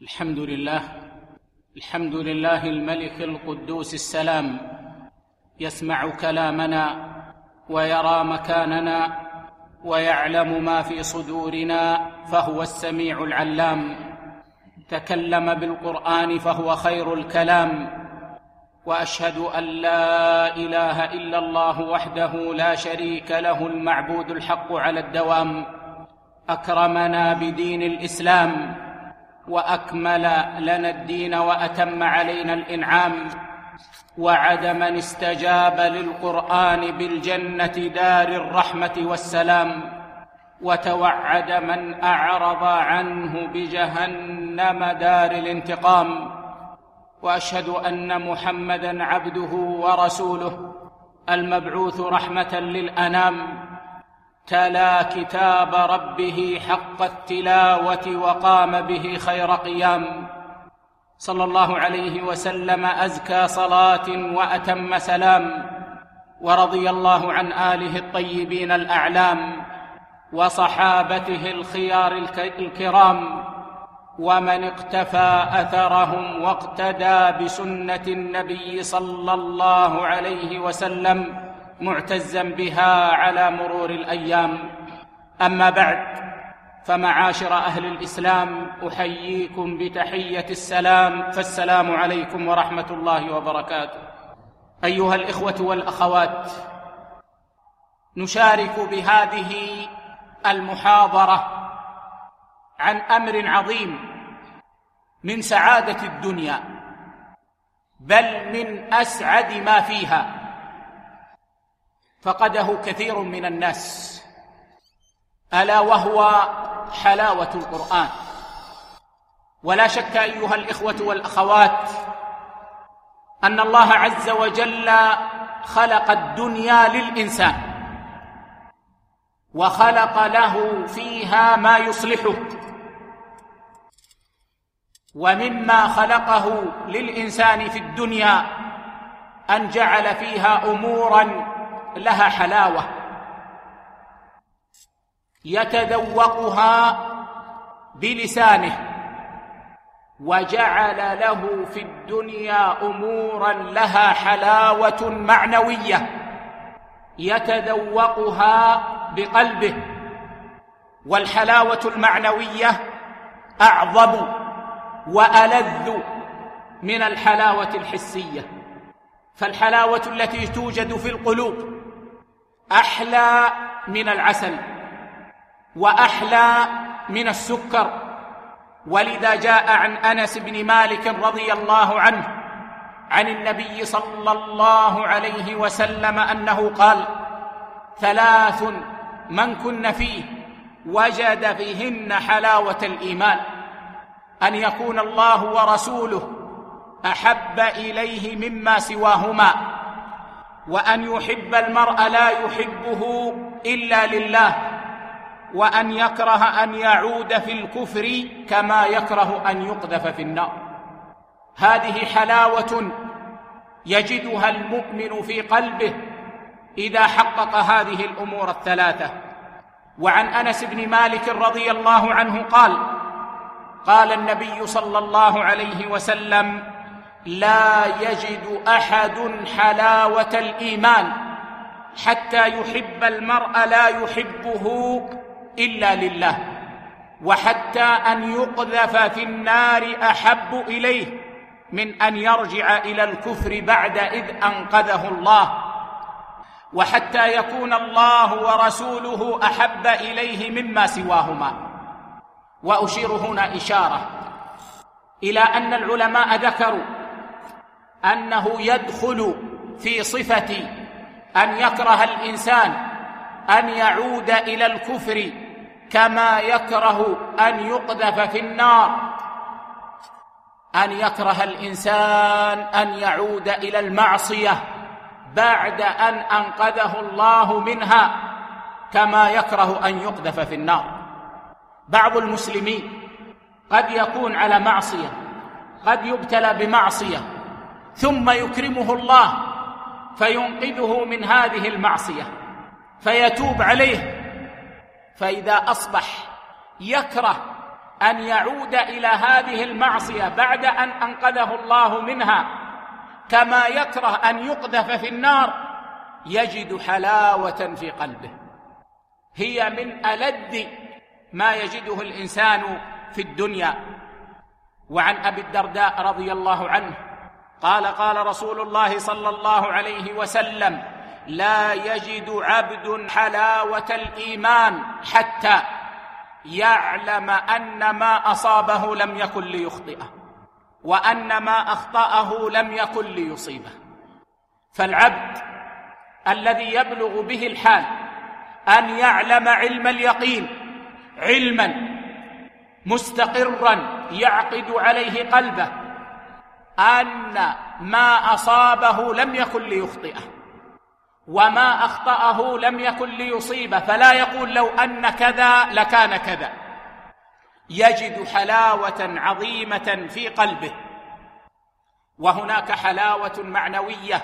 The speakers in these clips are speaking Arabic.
الحمد لله الملك القدوس السلام، يسمع كلامنا ويرى مكاننا ويعلم ما في صدورنا، فهو السميع العلام. تكلم بالقرآن فهو خير الكلام، وأشهد أن لا إله إلا الله وحده لا شريك له المعبود الحق على الدوام. أكرمنا بدين الإسلام وأكمل لنا الدين وأتم علينا الإنعام، وعد من استجاب للقرآن بالجنة دار الرحمة والسلام، وتوعد من أعرض عنه بجهنم دار الانتقام. وأشهد أن محمدًا عبده ورسوله المبعوث رحمة للأنام، تلا كتاب ربه حق التلاوة وقام به خير قيام، صلى الله عليه وسلم أزكى صلاة وأتم سلام. ورضي الله عن آله الطيبين الأعلام وصحابته الخيار الكرام، ومن اقتفى أثرهم واقتدى بسنة النبي صلى الله عليه وسلم معتزا بها على مرور الأيام. أما بعد، فمعاشر أهل الإسلام، أحييكم بتحية السلام، فالسلام عليكم ورحمة الله وبركاته. أيها الإخوة والأخوات، نشارك بهذه المحاضرة عن أمر عظيم من سعادة الدنيا، بل من أسعد ما فيها، فقده كثير من الناس، ألا وهو حلاوة القرآن. ولا شك أيها الإخوة والأخوات أن الله عز وجل خلق الدنيا للإنسان، وخلق له فيها ما يصلحه، ومما خلقه للإنسان في الدنيا أن جعل فيها أموراً لها حلاوة يتذوقها بلسانه، وجعل له في الدنيا أموراً لها حلاوة معنوية يتذوقها بقلبه. والحلاوة المعنوية أعظم وألذ من الحلاوة الحسية، فالحلاوة التي توجد في القلوب أحلى من العسل وأحلى من السكر. ولذا جاء عن أنس بن مالك رضي الله عنه عن النبي صلى الله عليه وسلم أنه قال: 3 من كن فيه وجد فيهن حلاوة الإيمان: أن يكون الله ورسوله أحب إليه مما سواهما، وأن يحب المرء لا يحبه إلا لله، وأن يكره أن يعود في الكفر كما يكره أن يقذف في النار. هذه حلاوة يجدها المؤمن في قلبه إذا حقق هذه الأمور ال3. وعن أنس بن مالك رضي الله عنه قال النبي صلى الله عليه وسلم: لا يجد أحد حلاوة الإيمان حتى يحب المرء لا يحبه إلا لله، وحتى أن يقذف في النار أحب إليه من أن يرجع إلى الكفر بعد إذ أنقذه الله، وحتى يكون الله ورسوله أحب إليه مما سواهما. وأشير هنا إشارة إلى أن العلماء ذكروا أنه يدخل في صفة أن يكره الإنسان أن يعود إلى الكفر كما يكره أن يقذف في النار، أن يكره الإنسان أن يعود إلى المعصية بعد أن أنقذه الله منها كما يكره أن يقذف في النار. بعض المسلمين قد يكون على معصية، قد يبتلى بمعصية، ثم يكرمه الله فينقذه من هذه المعصية فيتوب عليه، فإذا أصبح يكره أن يعود إلى هذه المعصية بعد أن أنقذه الله منها، كما يكره أن يقذف في النار، يجد حلاوة في قلبه هي من ألذ ما يجده الإنسان في الدنيا. وعن أبي الدرداء رضي الله عنه قال: قال رسول الله صلى الله عليه وسلم: لا يجد عبد حلاوة الإيمان حتى يعلم أن ما أصابه لم يكن ليخطئه، وأن ما أخطأه لم يكن ليصيبه. فالعبد الذي يبلغ به الحال أن يعلم علم اليقين، علما مستقرا يعقد عليه قلبه أن ما أصابه لم يكن ليخطئه، وما أخطأه لم يكن ليصيبه، فلا يقول لو أن كذا لكان كذا، يجد حلاوة عظيمة في قلبه. وهناك حلاوة معنوية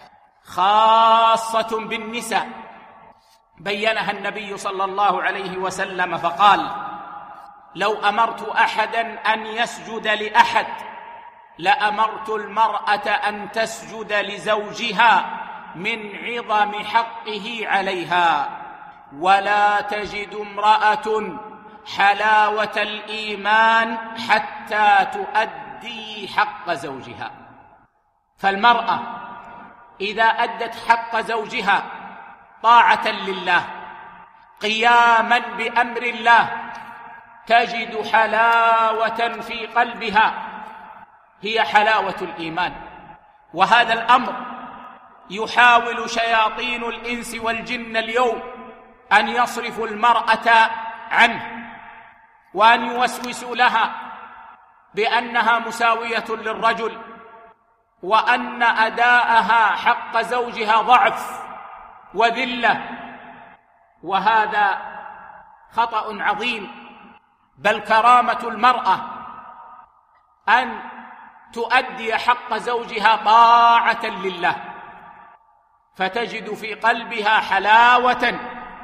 خاصة بالنساء بينها النبي صلى الله عليه وسلم فقال: لو أمرت أحدا أن يسجد لأحد لأمرت المرأة أن تسجد لزوجها من عظم حقه عليها. ولا تجد امرأة حلاوة الإيمان حتى تؤدي حق زوجها. فالمرأة إذا أدت حق زوجها طاعة لله، قياما بأمر الله، تجد حلاوة في قلبها هي حلاوة الإيمان. وهذا الأمر يحاول شياطين الإنس والجن اليوم أن يصرفوا المرأة عنه، وأن يوسوسوا لها بأنها مساوية للرجل، وأن أداءها حق زوجها ضعف وذلة. وهذا خطأ عظيم، بل كرامة المرأة أن تؤدي حق زوجها طاعة لله، فتجد في قلبها حلاوة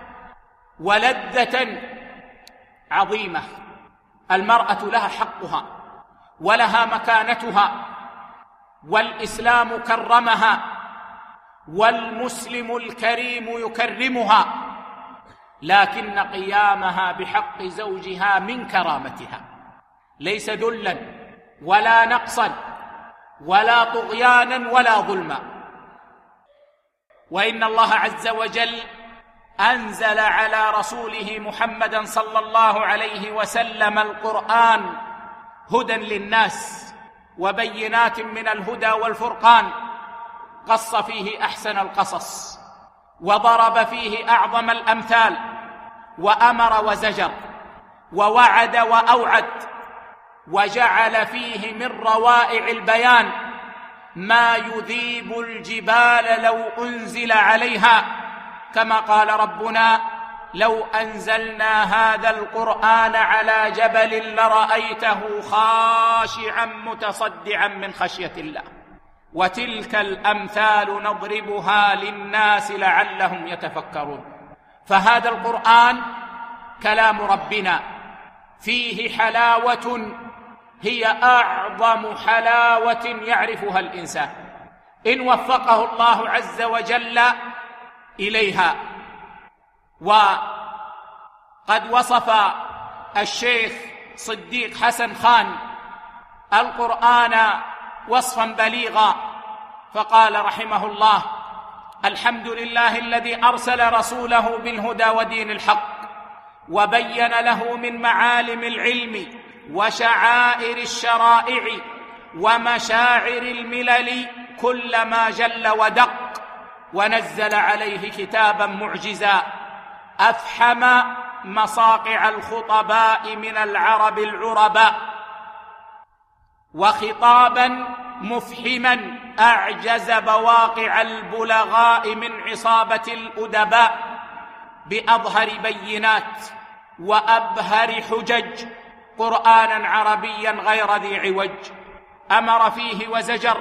ولذة عظيمة. المرأة لها حقها ولها مكانتها، والإسلام كرمها، والمسلم الكريم يكرمها، لكن قيامها بحق زوجها من كرامتها، ليس ذلا ولا نقصا ولا طغيانا ولا ظلما. وإن الله عز وجل أنزل على رسوله محمدا صلى الله عليه وسلم القرآن هدى للناس وبينات من الهدى والفرقان، قص فيه أحسن القصص، وضرب فيه أعظم الأمثال، وأمر وزجر، ووعد وأوعد، وجعل فيه من روائع البيان ما يذيب الجبال لو أنزل عليها، كما قال ربنا: لو أنزلنا هذا القرآن على جبل لرأيته خاشعا متصدعا من خشية الله. وتلك الأمثال نضربها للناس لعلهم يتفكرون. فهذا القرآن كلام ربنا، فيه حلاوة هي أعظم حلاوة يعرفها الإنسان إن وفقه الله عز وجل إليها. وقد وصف الشيخ صديق حسن خان القرآن وصفا بليغا، فقال رحمه الله: الحمد لله الذي أرسل رسوله بالهدى ودين الحق، وبين له من معالم العلم وشعائر الشرائع ومشاعر الملل كل ما جل ودق، ونزل عليه كتابا معجزا أفحم مصاقع الخطباء من العرب العرباء، وخطابا مفحما أعجز بواقع البلغاء من عصابة الأدباء، بأظهر بينات وأبهر حجج، قرآنا عربيا غير ذي عوج، أمر فيه وزجر،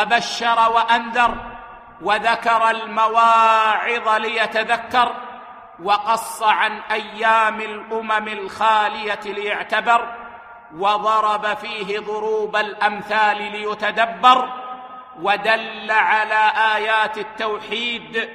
وبشر وأنذر، وذكر المواعظ ليتذكر، وقص عن أيام الأمم الخالية ليعتبر، وضرب فيه ضروب الأمثال ليتدبر، ودل على آيات التوحيد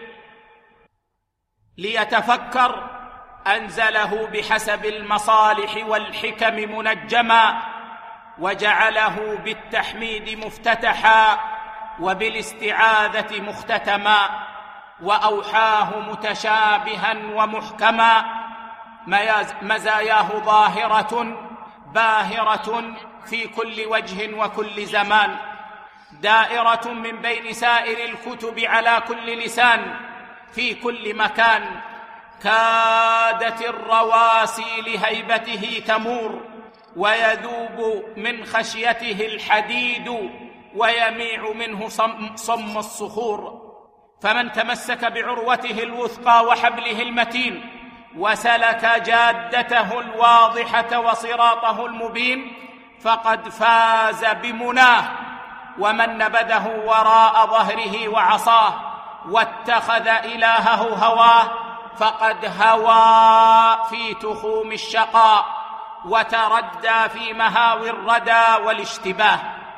ليتفكر. أنزله بحسب المصالح والحكم منجما، وجعله بالتحميد مفتتحا وبالاستعاذة مختتما، وأوحاه متشابها ومحكما. مزاياه ظاهرة باهرة في كل وجه وكل زمان، دائرة من بين سائر الكتب على كل لسان في كل مكان. كادت الرواسي لهيبته تمور، ويذوب من خشيته الحديد، ويميع منه صم الصخور. فمن تمسك بعروته الوثقى وحبله المتين، وسلك جادته الواضحة وصراطه المبين، فقد فاز بمناه. ومن نبذه وراء ظهره وعصاه، واتخذ إلهه هواه، فقد هوى في تخوم الشقاء، وتردى في مهاوي الردى والاشتباه.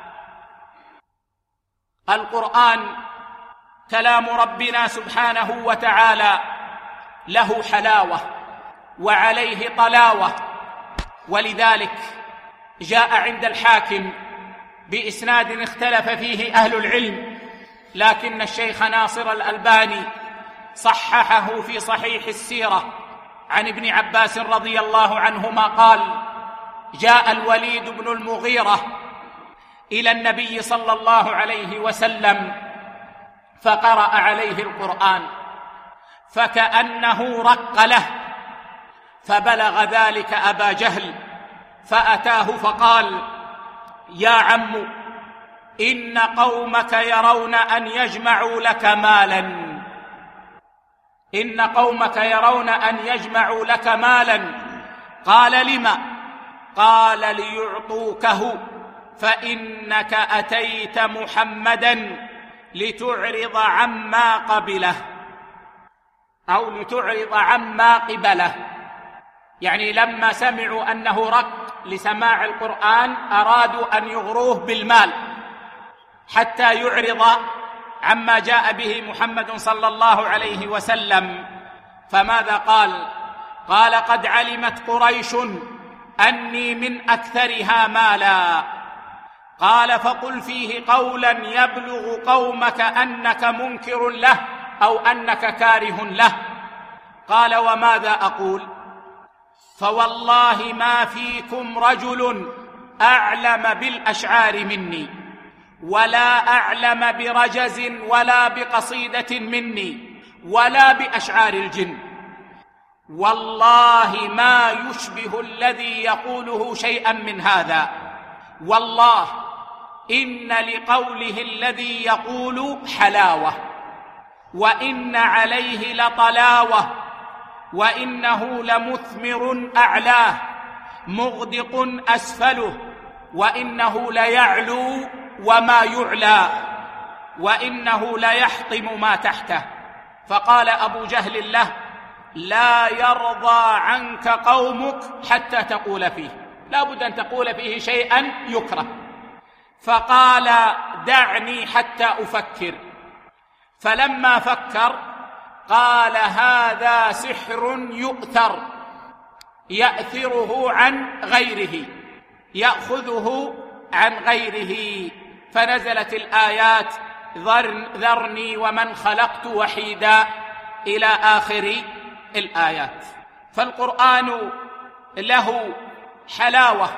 القرآن كلام ربنا سبحانه وتعالى له حلاوة وعليه طلاوة، ولذلك جاء عند الحاكم بإسناد اختلف فيه أهل العلم، لكن الشيخ ناصر الألباني صححه في صحيح السيرة عن ابن عباس رضي الله عنهما قال: جاء الوليد بن المغيرة إلى النبي صلى الله عليه وسلم فقرأ عليه القرآن، فكأنه رق له، فبلغ ذلك أبا جهل، فأتاه فقال: يا عم، إن قومك يرون أن يجمعوا لك مالا، إن قومك يرون أن يجمعوا لك مالا. قال: لما؟ قال: ليعطوكه، فإنك أتيت محمدا لتعرض عما قبله، أو لتعرض عما قبله. يعني لما سمعوا أنه رق لسماع القرآن أرادوا أن يغروه بالمال حتى يعرض عما جاء به محمد صلى الله عليه وسلم. فماذا قال؟ قال: قد علمت قريش أني من أكثرها مالا. قال: فقل فيه قولا يبلغ قومك أنك منكر له أو أنك كاره له. قال: وماذا أقول؟ فوالله ما فيكم رجل أعلم بالأشعار مني، ولا أعلم برجز ولا بقصيدة مني، ولا بأشعار الجن. والله ما يشبه الذي يقوله شيئا من هذا. والله إن لقوله الذي يقول حلاوة، وإن عليه لطلاوة، وإنه لمثمر أعلاه، مغدق أسفله، وإنه ليعلو وما يعلى، وإنه ليحطم ما تحته. فقال أبو جهل له: لا يرضى عنك قومك حتى تقول فيه، لا بد أن تقول فيه شيئا يكره. فقال: دعني حتى أفكر. فلما فكر قال: هذا سحر يؤثر، يأثره عن غيره، يأخذه عن غيره. فنزلت الآيات: ذرني ومن خلقت وحيدا، إلى آخر الآيات. فالقرآن له حلاوة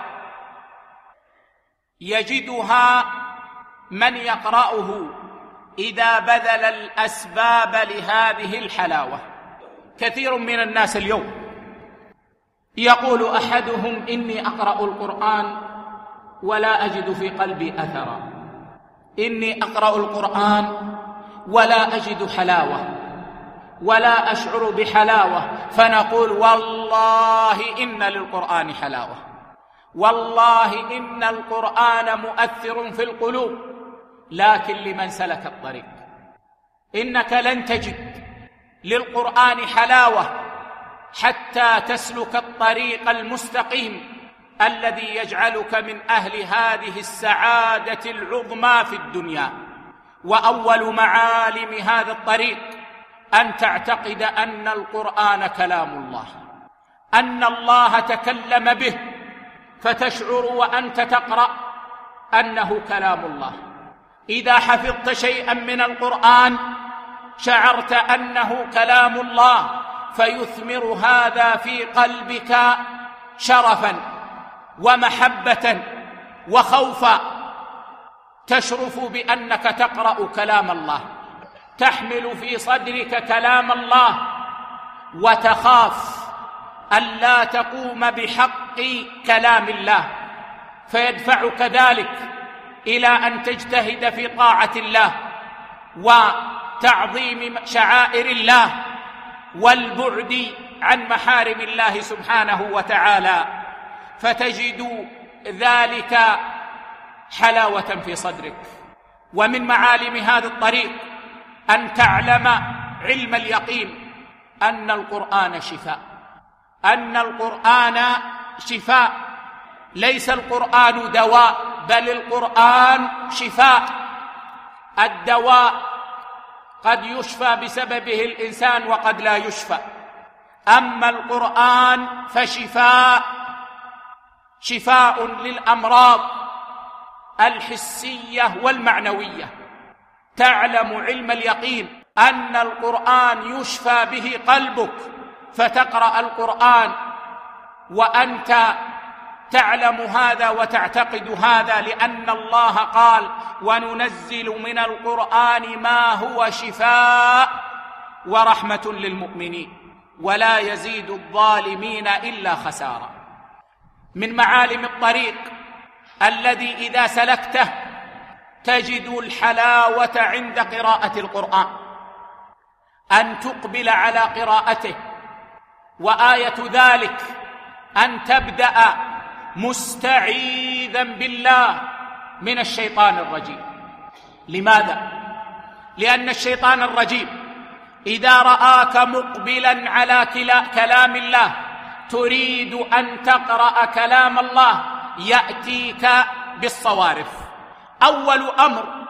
يجدها من يقرأه إذا بذل الأسباب لهذه الحلاوة. كثير من الناس اليوم يقول أحدهم: إني أقرأ القرآن ولا أجد في قلبي أثرا، إني أقرأ القرآن ولا أجد حلاوة ولا أشعر بحلاوة. فنقول: والله إن للقرآن حلاوة، والله إن القرآن مؤثر في القلوب، لكن لمن سلك الطريق. إنك لن تجد للقرآن حلاوة حتى تسلك الطريق المستقيم الذي يجعلك من أهل هذه السعادة العظمى في الدنيا. وأول معالم هذا الطريق أن تعتقد أن القرآن كلام الله، أن الله تكلم به، فتشعر وأنت تقرأ أنه كلام الله. إذا حفظت شيئا من القرآن شعرت أنه كلام الله، فيثمر هذا في قلبك شرفا ومحبة وخوفا، تشرف بأنك تقرأ كلام الله، تحمل في صدرك كلام الله، وتخاف ألا تقوم بحق كلام الله، فيدفعك ذلك إلى أن تجتهد في طاعة الله وتعظيم شعائر الله والبعد عن محارم الله سبحانه وتعالى، فتجد ذلك حلاوة في صدرك. ومن معالم هذا الطريق أن تعلم علم اليقين أن القرآن شفاء، أن القرآن شفاء، ليس القرآن دواء، بل القرآن شفاء. الدواء قد يشفى بسببه الإنسان وقد لا يشفى، أما القرآن فشفاء، شفاء للأمراض الحسية والمعنوية. تعلم علم اليقين أن القرآن يشفى به قلبك، فتقرأ القرآن وأنت تعلم هذا وتعتقد هذا، لأن الله قال: وننزل من القرآن ما هو شفاء ورحمة للمؤمنين ولا يزيد الظالمين إلا خسارا. من معالم الطريق الذي إذا سلكته تجد الحلاوة عند قراءة القرآن، أن تقبل على قراءته، وآية ذلك أن تبدأ مستعيذا بالله من الشيطان الرجيم. لماذا؟ لأن الشيطان الرجيم إذا رآك مقبلا على كلام الله تريد أن تقرأ كلام الله يأتيك بالصوارف. أول أمر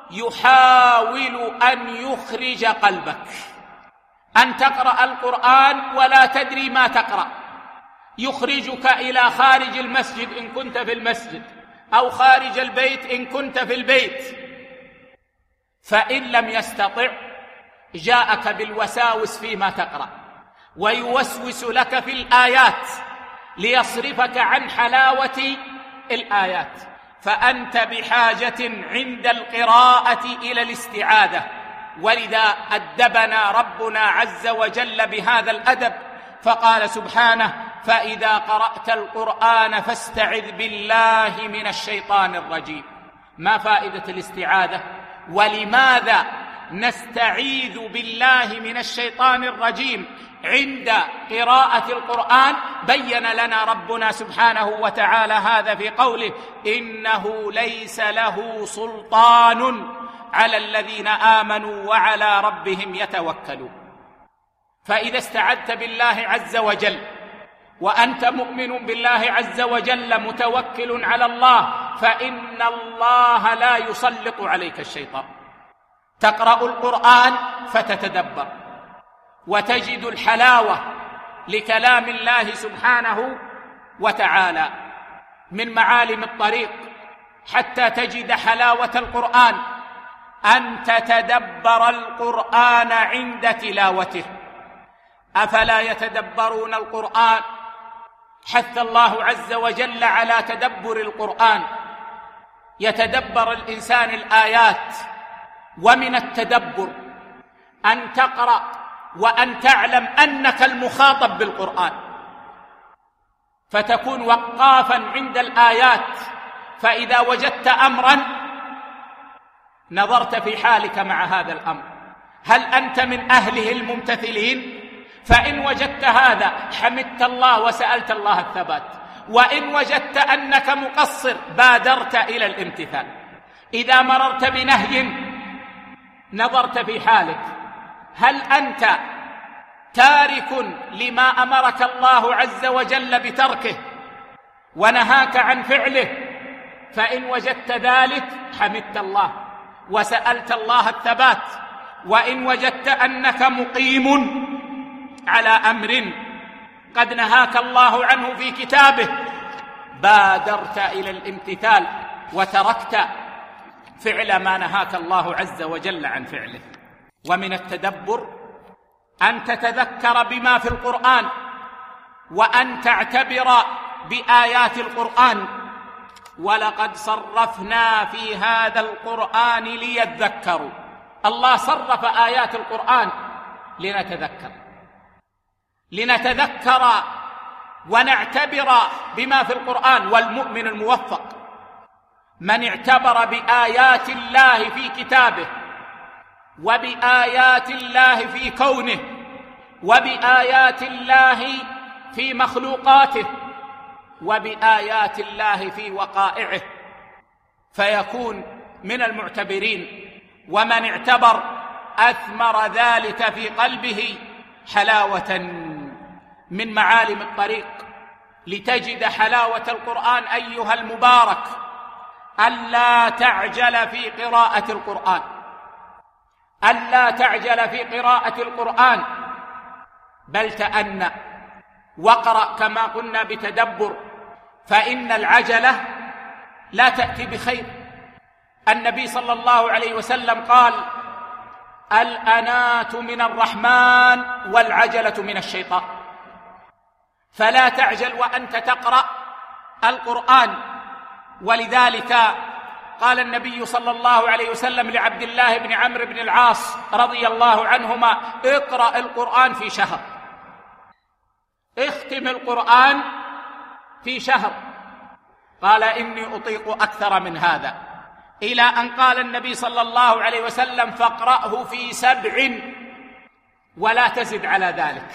يحاول أن يخرج قلبك، أن تقرأ القرآن ولا تدري ما تقرأ، يخرجك إلى خارج المسجد إن كنت في المسجد، أو خارج البيت إن كنت في البيت. فإن لم يستطع جاءك بالوساوس فيما تقرأ، ويوسوس لك في الآيات ليصرفك عن حلاوة الآيات. فأنت بحاجة عند القراءة إلى الاستعاذة، ولذا أدبنا ربنا عز وجل بهذا الأدب فقال سبحانه: فإذا قرأت القرآن فاستعذ بالله من الشيطان الرجيم. ما فائدة الاستعاذة؟ ولماذا نستعيذ بالله من الشيطان الرجيم عند قراءة القرآن؟ بين لنا ربنا سبحانه وتعالى هذا في قوله: إنه ليس له سلطان على الذين آمنوا وعلى ربهم يتوكلون. فإذا استعذت بالله عز وجل وأنت مؤمن بالله عز وجل متوكل على الله، فإن الله لا يسلط عليك الشيطان. تقرأ القرآن فتتدبر وتجد الحلاوة لكلام الله سبحانه وتعالى. من معالم الطريق حتى تجد حلاوة القرآن أن تتدبر القرآن عند تلاوته. أفلا يتدبرون القرآن؟ حث الله عز وجل على تدبر القرآن، يتدبر الإنسان الآيات. ومن التدبر أن تقرأ وأن تعلم أنك المخاطب بالقرآن، فتكون وقافا عند الآيات. فإذا وجدت أمرا نظرت في حالك مع هذا الأمر، هل أنت من أهله الممتثلين؟ فإن وجدت هذا حمدت الله وسألت الله الثبات، وإن وجدت أنك مقصر بادرت إلى الامتثال. إذا مررت بنهي نظرت في حالك، هل أنت تارك لما أمرك الله عز وجل بتركه ونهاك عن فعله، فإن وجدت ذلك حمدت الله وسألت الله الثبات، وإن وجدت أنك مقيم على أمر قد نهاك الله عنه في كتابه بادرت إلى الامتثال وتركت فعل ما نهاك الله عز وجل عن فعله. ومن التدبر أن تتذكر بما في القرآن، وأن تعتبر بآيات القرآن. ولقد صرفنا في هذا القرآن ليذكروا. الله صرف آيات القرآن لنتذكر ونعتبر بما في القرآن. والمؤمن الموفق من اعتبر بآيات الله في كتابه، وبآيات الله في كونه، وبآيات الله في مخلوقاته، وبآيات الله في وقائعه، فيكون من المعتبرين. ومن اعتبر أثمر ذلك في قلبه حلاوة من معالم الطريق. لتجد حلاوة القرآن أيها المبارك ألا تعجل في قراءة القرآن، ألا تعجل في قراءة القرآن، بل تأنى واقرأ كما قلنا بتدبر، فإن العجلة لا تأتي بخير. النبي صلى الله عليه وسلم قال: الأنات من الرحمن والعجلة من الشيطان. فلا تعجل وأنت تقرأ القرآن. ولذلك قال النبي صلى الله عليه وسلم لعبد الله بن عمرو بن العاص رضي الله عنهما: اقرأ القرآن في شهر، اختم القرآن في شهر. قال: إني أطيق أكثر من هذا. إلى أن قال النبي صلى الله عليه وسلم: فاقرأه في 7 ولا تزد على ذلك.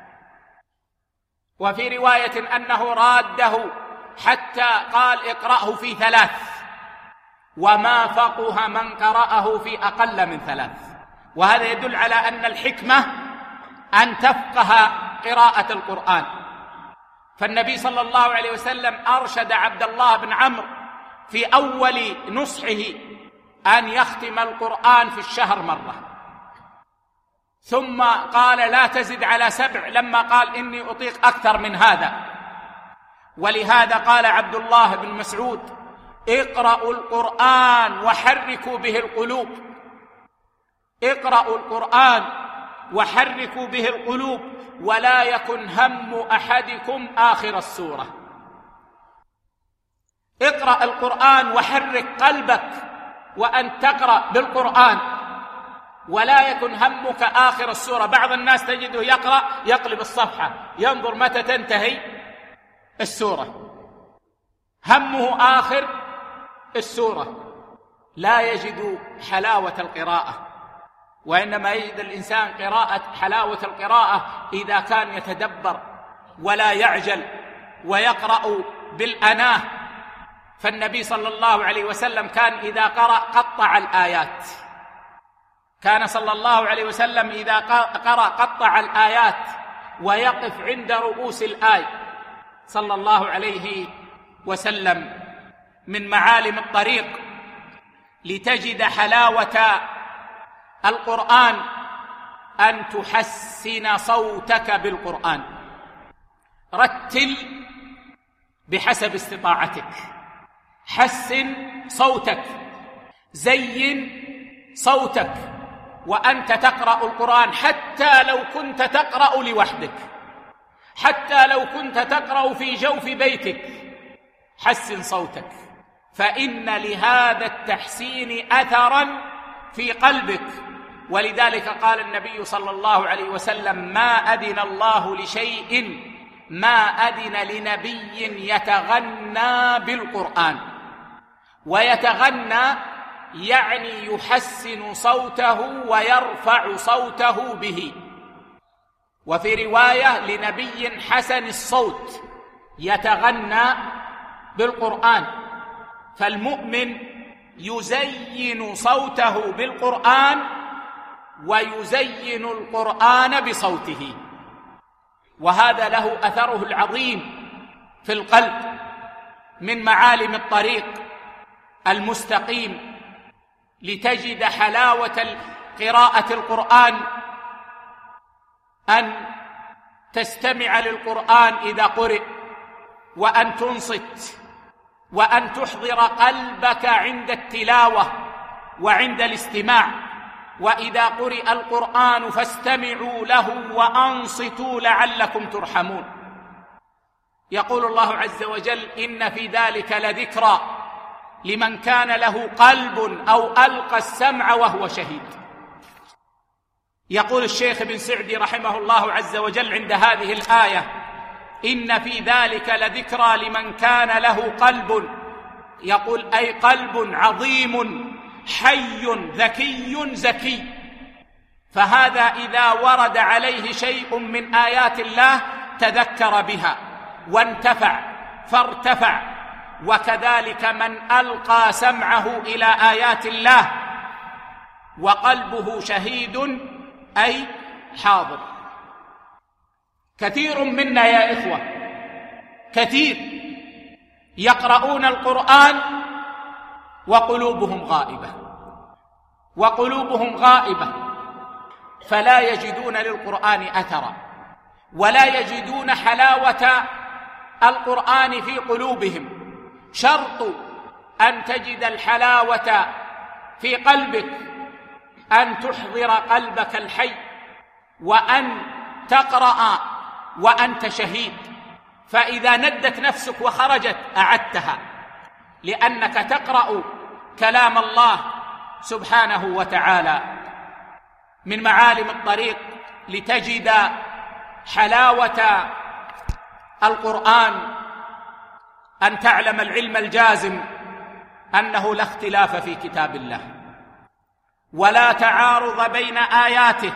وفي رواية أنه راده حتى قال: اقرأه في 3، وما فقه من قرأه في أقل من 3. وهذا يدل على أن الحكمة أن تفقه قراءة القرآن. فالنبي صلى الله عليه وسلم أرشد عبد الله بن عمرو في أول نصحه أن يختم القرآن في الشهر مرة، ثم قال: لا تزد على 7، لما قال: إني أطيق أكثر من هذا. ولهذا قال عبد الله بن مسعود: اقرأوا القرآن وحركوا به القلوب. اقرأوا القرآن وحركوا به القلوب، ولا يكن هم أحدكم آخر السورة. اقرأ القرآن وحرك قلبك وأن تقرأ بالقرآن، ولا يكن همك آخر السورة. بعض الناس تجده يقرأ يقلب الصفحة ينظر متى تنتهي السورة، همه آخر السورة، لا يجد حلاوة القراءة. وإنما يجد الإنسان حلاوة القراءة إذا كان يتدبر ولا يعجل ويقرأ بالأناه. فالنبي صلى الله عليه وسلم كان إذا قرأ قطع الآيات، كان صلى الله عليه وسلم إذا قرأ قطع الآيات ويقف عند رؤوس الآية صلى الله عليه وسلم. من معالم الطريق لتجد حلاوة القرآن أن تحسن صوتك بالقرآن. رتل بحسب استطاعتك، حسن صوتك، زين صوتك وأنت تقرأ القرآن، حتى لو كنت تقرأ لوحدك، حتى لو كنت تقرأ في جوف بيتك، حسن صوتك، فإن لهذا التحسين أثرا في قلبك. ولذلك قال النبي صلى الله عليه وسلم: ما أذن الله لشيء ما أذن لنبي يتغنى بالقرآن. ويتغنى يعني يحسن صوته ويرفع صوته به. وفي رواية: لنبي حسن الصوت يتغنى بالقرآن. فالمؤمن يزين صوته بالقرآن ويزين القرآن بصوته. وهذا له أثره العظيم في القلب من معالم الطريق المستقيم لتجد حلاوة قراءة القرآن، أن تستمع للقرآن إذا قرئ، وأن تنصت، وأن تحضر قلبك عند التلاوة وعند الاستماع. وإذا قرئ القرآن فاستمعوا له وأنصتوا لعلكم ترحمون. يقول الله عز وجل: إن في ذلك لذكرى لمن كان له قلب أو ألقى السمع وهو شهيد. يقول الشيخ ابن سعدي رحمه الله عز وجل عند هذه الآية: إن في ذلك لذكرى لمن كان له قلب، يقول أي قلب عظيم حي ذكي زكي. فهذا إذا ورد عليه شيء من آيات الله تذكر بها وانتفع فارتفع. وكذلك من ألقى سمعه إلى آيات الله وقلبه شهيد أي حاضر. كثير منا يا إخوة، كثير يقرؤون القرآن وقلوبهم غائبة، وقلوبهم غائبة، فلا يجدون للقرآن أثرا، ولا يجدون حلاوة القرآن في قلوبهم. شرط أن تجد الحلاوة في قلبك أن تحضر قلبك الحي، وأن تقرأ وأنت شهيد. فإذا ندت نفسك وخرجت أعدتها، لأنك تقرأ كلام الله سبحانه وتعالى. من معالم الطريق لتجد حلاوة القرآن أن تعلم العلم الجازم أنه لا اختلاف في كتاب الله، ولا تعارض بين آياته،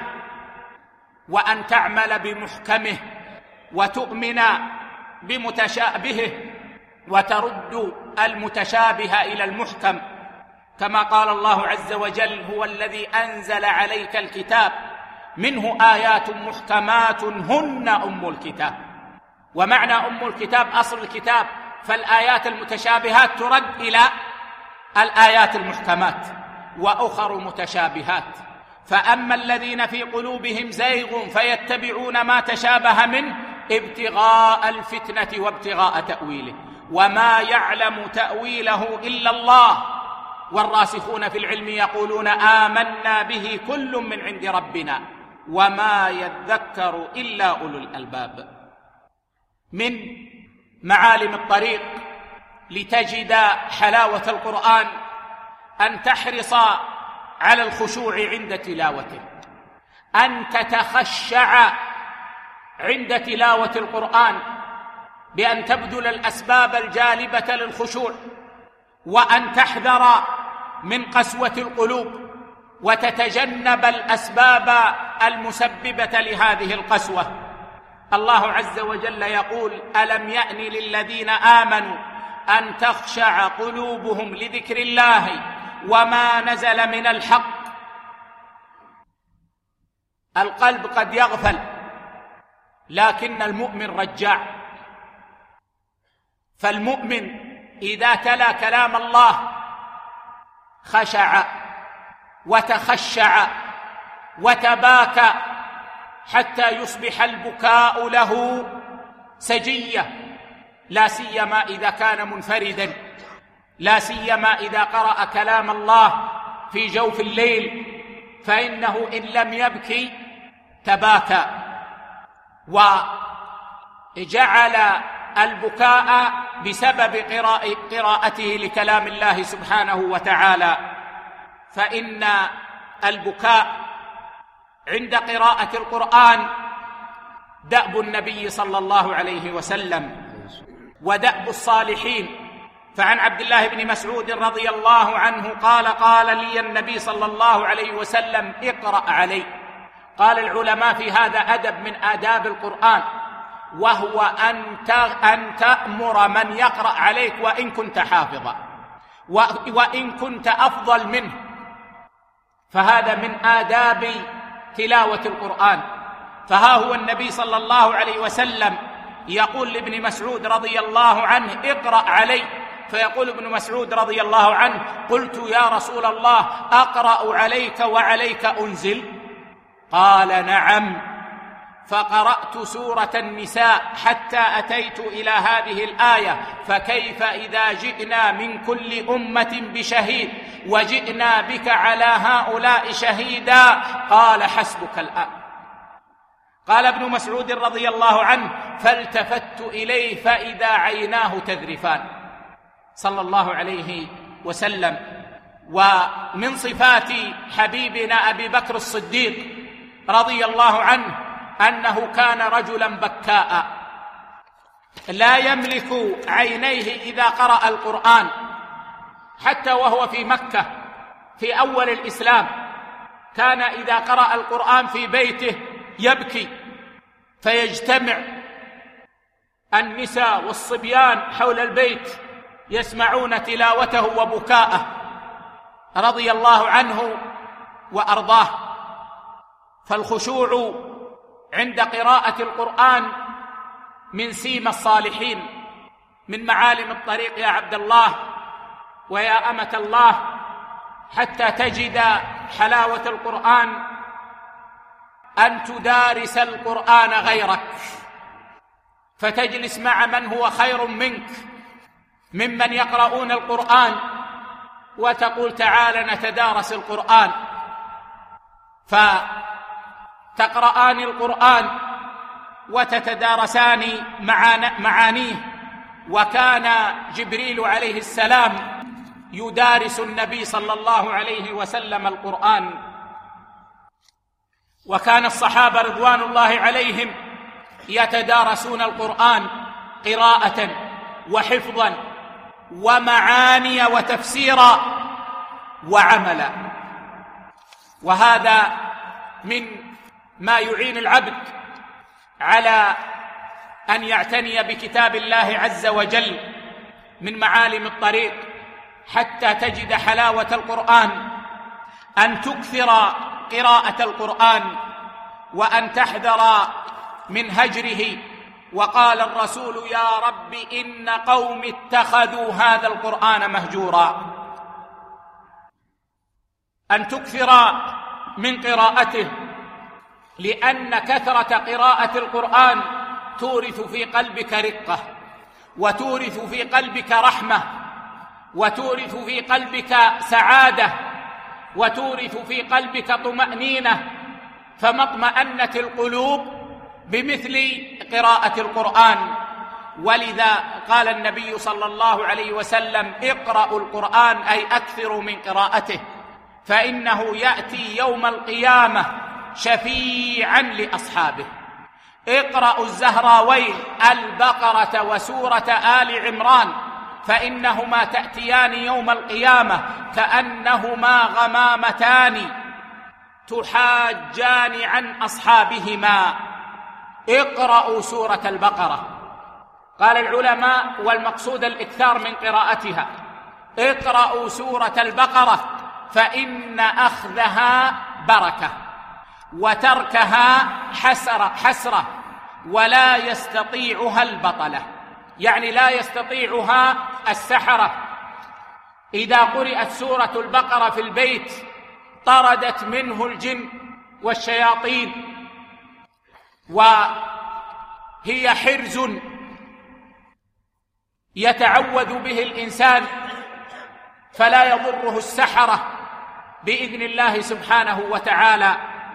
وأن تعمل بمحكمه وتؤمن بمتشابهه وترد المتشابه إلى المحكم، كما قال الله عز وجل: هو الذي أنزل عليك الكتاب منه آيات محكمات هن أم الكتاب. ومعنى أم الكتاب أصل الكتاب، فالآيات المتشابهات ترد إلى الآيات المحكمات، وأخر متشابهات. فأما الذين في قلوبهم زيغ فيتبعون ما تشابه منه ابتغاء الفتنة وابتغاء تأويله وما يعلم تأويله إلا الله والراسخون في العلم يقولون آمنا به كل من عند ربنا وما يذكر إلا أولو الألباب. من معالم الطريق لتجد حلاوة القرآن أن تحرص على الخشوع عند تلاوته، أن تتخشع عند تلاوة القرآن بأن تبذل الأسباب الجالبة للخشوع، وأن تحذر من قسوة القلوب وتتجنب الأسباب المسببة لهذه القسوة. الله عز وجل يقول: ألم يأن للذين آمنوا أن تخشع قلوبهم لذكر الله وما نزل من الحق. القلب قد يغفل، لكن المؤمن رجاع. فالمؤمن إذا تلا كلام الله خشع وتخشع وتباكى حتى يصبح البكاء له سجية، لا سيما إذا كان منفردا، لا سيما إذا قرأ كلام الله في جوف الليل، فإنه إن لم يبكي تباكى، وجعل البكاء بسبب قراءته لكلام الله سبحانه وتعالى. فإن البكاء عند قراءة القرآن دأب النبي صلى الله عليه وسلم ودأب الصالحين. فعن عبد الله بن مسعود رضي الله عنه قال: قال لي النبي صلى الله عليه وسلم: اقرأ علي. قال العلماء في هذا أدب من آداب القرآن، وهو أن تأمر من يقرأ عليك وإن كنت حافظا وإن كنت أفضل منه. فهذا من آداب تلاوة القرآن، فها هو النبي صلى الله عليه وسلم يقول لابن مسعود رضي الله عنه: اقرأ علي. فيقول ابن مسعود رضي الله عنه: قلت يا رسول الله أقرأ عليك وعليك أنزل؟ قال: نعم. فقرأت سورة النساء حتى أتيت إلى هذه الآية: فكيف إذا جئنا من كل أمة بشهيد وجئنا بك على هؤلاء شهيدا؟ قال: حسبك الآن. قال ابن مسعود رضي الله عنه: فالتفت إليه فإذا عيناه تذرفان، صلى الله عليه وسلم. ومن صفات حبيبنا أبي بكر الصديق رضي الله عنه أنه كان رجلا بكاء لا يملك عينيه إذا قرأ القرآن، حتى وهو في مكة في أول الإسلام كان إذا قرأ القرآن في بيته يبكي، فيجتمع النساء والصبيان حول البيت يسمعون تلاوته وبكاءه رضي الله عنه وأرضاه. فالخشوع عند قراءة القرآن من سيما الصالحين، من معالم الطريق يا عبد الله ويا أمة الله، حتى تجد حلاوة القرآن أن تدارس القرآن غيرك، فتجلس مع من هو خير منك ممن يقرؤون القرآن وتقول: تعال نتدارس القرآن، فتقرآن القرآن وتتدارسان معانيه. وكان جبريل عليه السلام يدارس النبي صلى الله عليه وسلم القرآن. وكان الصحابة رضوان الله عليهم يتدارسون القرآن قراءة وحفظا ومعاني وتفسيرا وعملا. وهذا من ما يعين العبد على أن يعتني بكتاب الله عز وجل من معالم الطريق، حتى تجد حلاوة القرآن، أن تكثر قراءة القرآن وأن تحذر من هجره. وقال الرسول: يا رب إن قوم اتخذوا هذا القرآن مهجورا. أن تكثر من قراءته، لأن كثرة قراءة القرآن تورث في قلبك رقة، وتورث في قلبك رحمة، وتورث في قلبك سعادة، وتورث في قلبك طمأنينة. فما اطمأنت القلوب بمثل قراءة القرآن. ولذا قال النبي صلى الله عليه وسلم: اقرأوا القرآن، أي أكثروا من قراءته، فإنه يأتي يوم القيامة شفيعا لأصحابه. اقرأوا الزهراوين البقرة وسورة آل عمران، فإنهما تأتيان يوم القيامة كأنهما غمامتان تحاجان عن أصحابهما. اقرأوا سورة البقرة. قال العلماء: والمقصود الإكثار من قراءتها. اقرأوا سورة البقرة، فإن أخذها بركة وتركها حسرة، ولا يستطيعها البطلة، يعني لا يستطيعها السحرة. إذا قرأت سورة البقرة في البيت طردت منه الجن والشياطين، وهي حرز يتعوذ به الإنسان فلا يضره السحرة بإذن الله سبحانه وتعالى.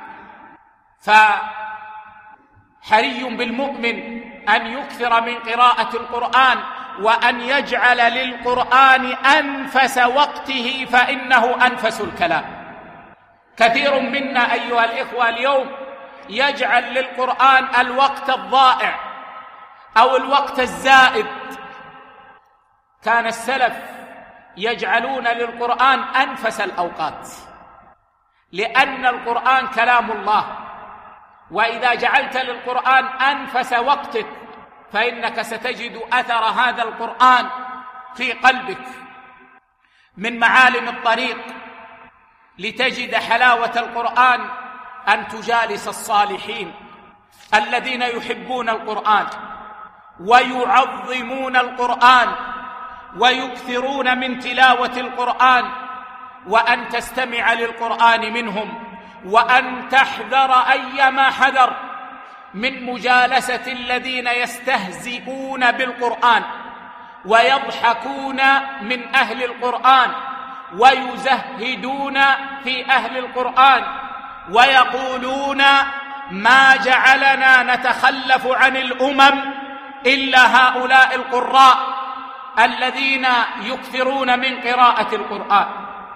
فحري بالمؤمن أن يكثر من قراءة القرآن، وأن يجعل للقرآن أنفس وقته، فإنه أنفس الكلام. كثير منا أيها الإخوة اليوم يجعل للقرآن الوقت الضائع أو الوقت الزائد. كان السلف يجعلون للقرآن أنفس الأوقات، لأن القرآن كلام الله. وإذا جعلت للقرآن أنفس وقتك فإنك ستجد أثر هذا القرآن في قلبك. من معالم الطريق لتجد حلاوة القرآن أن تجالس الصالحين، الذين يحبون القرآن ويعظمون القرآن ويكثرون من تلاوة القرآن، وأن تستمع للقرآن منهم، وأن تحذر أيما حذر من مجالسة الذين يستهزئون بالقرآن ويضحكون من أهل القرآن ويزهدون في أهل القرآن ويقولون ما جعلنا نتخلف عن الأمم إلا هؤلاء القراء الذين يكثرون من قراءة القرآن.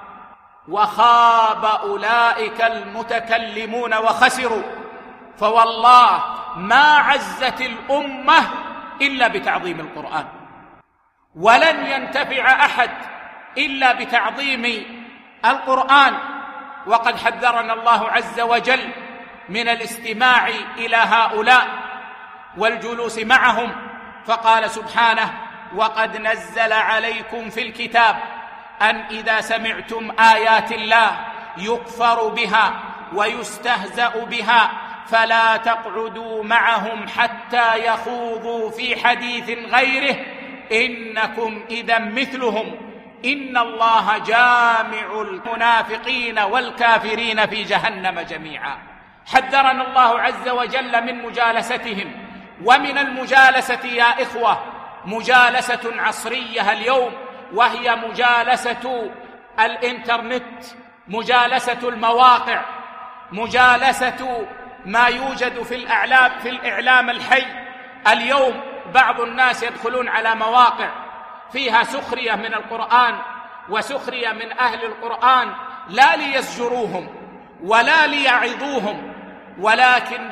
وخاب أولئك المتكلمون وخسروا، فوالله ما عزت الأمة إلا بتعظيم القرآن، ولن ينتفع أحد إلا بتعظيم القرآن. وقد حذرنا الله عز وجل من الاستماع إلى هؤلاء والجلوس معهم، فقال سبحانه: وقد نزل عليكم في الكتاب أن إذا سمعتم آيات الله يكفر بها ويستهزأ بها فلا تقعدوا معهم حتى يخوضوا في حديث غيره إنكم إذا مثلهم إن الله جامع المنافقين والكافرين في جهنم جميعا. حذرنا الله عز وجل من مجالستهم، ومن المجالسة يا إخوة مجالسة عصرية اليوم، وهي مجالسة الإنترنت، مجالسة المواقع، مجالسة ما يوجد في الإعلام الحي. اليوم بعض الناس يدخلون على مواقع فيها سخرية من القرآن وسخرية من أهل القرآن، لا ليزجروهم ولا ليعظوهم، ولكن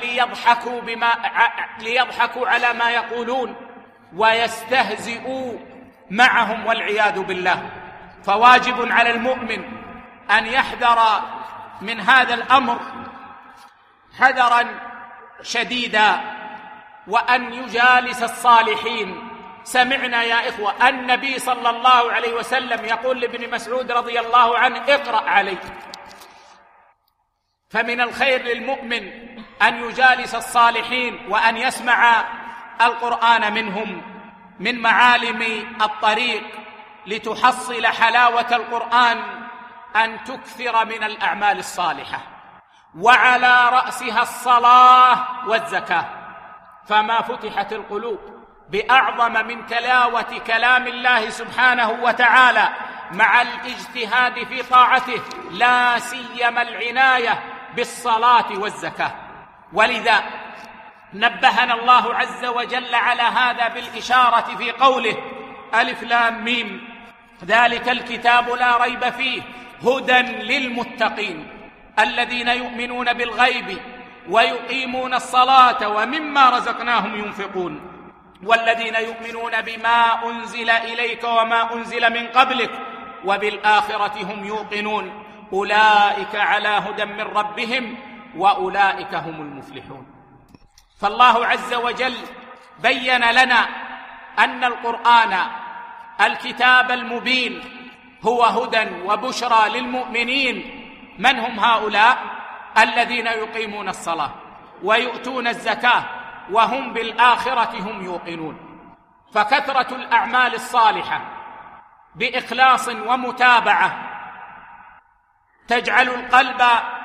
ليضحكوا على ما يقولون ويستهزئوا معهم والعياذ بالله. فواجب على المؤمن أن يحذر من هذا الأمر حذرا شديدا، وأن يجالس الصالحين. سمعنا يا إخوة النبي صلى الله عليه وسلم يقول لابن مسعود رضي الله عنه: اقرأ علي. فمن الخير للمؤمن أن يجالس الصالحين وأن يسمع القرآن منهم. من معالم الطريق لتحصل حلاوة القرآن أن تكثر من الأعمال الصالحة، وعلى رأسها الصلاة والزكاة. فما فتحت القلوب بأعظم من تلاوة كلام الله سبحانه وتعالى مع الاجتهاد في طاعته، لا سيما العناية بالصلاة والزكاة. ولذا نبهنا الله عز وجل على هذا بالإشارة في قوله: ألف لام ميم ذلك الكتاب لا ريب فيه هدى للمتقين الذين يؤمنون بالغيب ويقيمون الصلاة ومما رزقناهم ينفقون والذين يؤمنون بما أنزل إليك وما أنزل من قبلك وبالآخرة هم يوقنون أولئك على هدى من ربهم وأولئك هم المفلحون. فالله عز وجل بين لنا أن القرآن الكتاب المبين هو هدى وبشرى للمؤمنين. من هم هؤلاء؟ الذين يقيمون الصلاة ويؤتون الزكاة وهم بالآخرة هم يوقنون. فكثرة الأعمال الصالحة بإخلاص ومتابعة تجعل القلب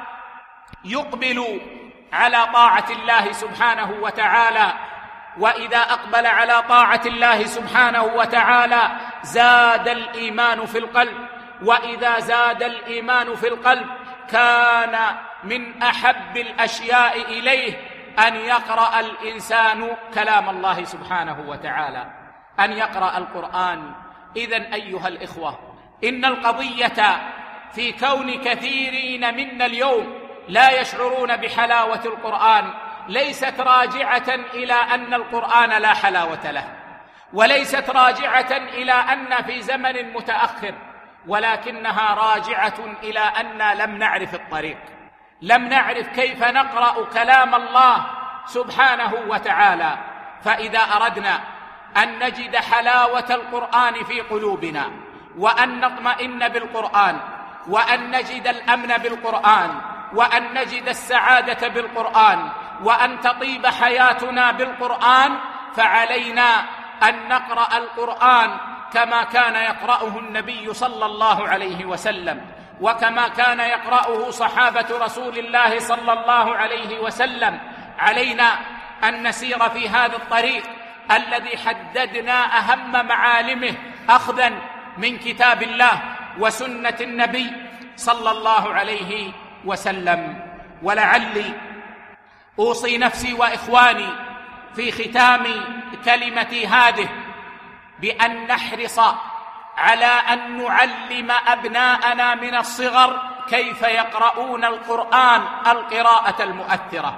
يقبل على طاعة الله سبحانه وتعالى، وإذا أقبل على طاعة الله سبحانه وتعالى زاد الإيمان في القلب، وإذا زاد الإيمان في القلب كان من أحب الأشياء إليه أن يقرأ الإنسان كلام الله سبحانه وتعالى، أن يقرأ القرآن. إذن أيها الإخوة، إن القضية في كون كثيرين منا اليوم لا يشعرون بحلاوة القرآن ليست راجعة إلى أن القرآن لا حلاوة له، وليست راجعة إلى أن في زمن متأخر، ولكنها راجعة إلى أن لم نعرف الطريق، لم نعرف كيف نقرأ كلام الله سبحانه وتعالى. فإذا أردنا أن نجد حلاوة القرآن في قلوبنا، وأن نطمئن بالقرآن، وأن نجد الأمن بالقرآن، وأن نجد السعادة بالقرآن، وأن تطيب حياتنا بالقرآن، فعلينا أن نقرأ القرآن كما كان يقرأه النبي صلى الله عليه وسلم، وكما كان يقرأه صحابة رسول الله صلى الله عليه وسلم. علينا أن نسير في هذا الطريق الذي حددنا أهم معالمه أخذا من كتاب الله وسنة النبي صلى الله عليه وسلم. ولعلي أوصي نفسي وإخواني في ختام كلمتي هذه بأن نحرص على أن نعلم أبناءنا من الصغر كيف يقرؤون القرآن القراءة المؤثرة،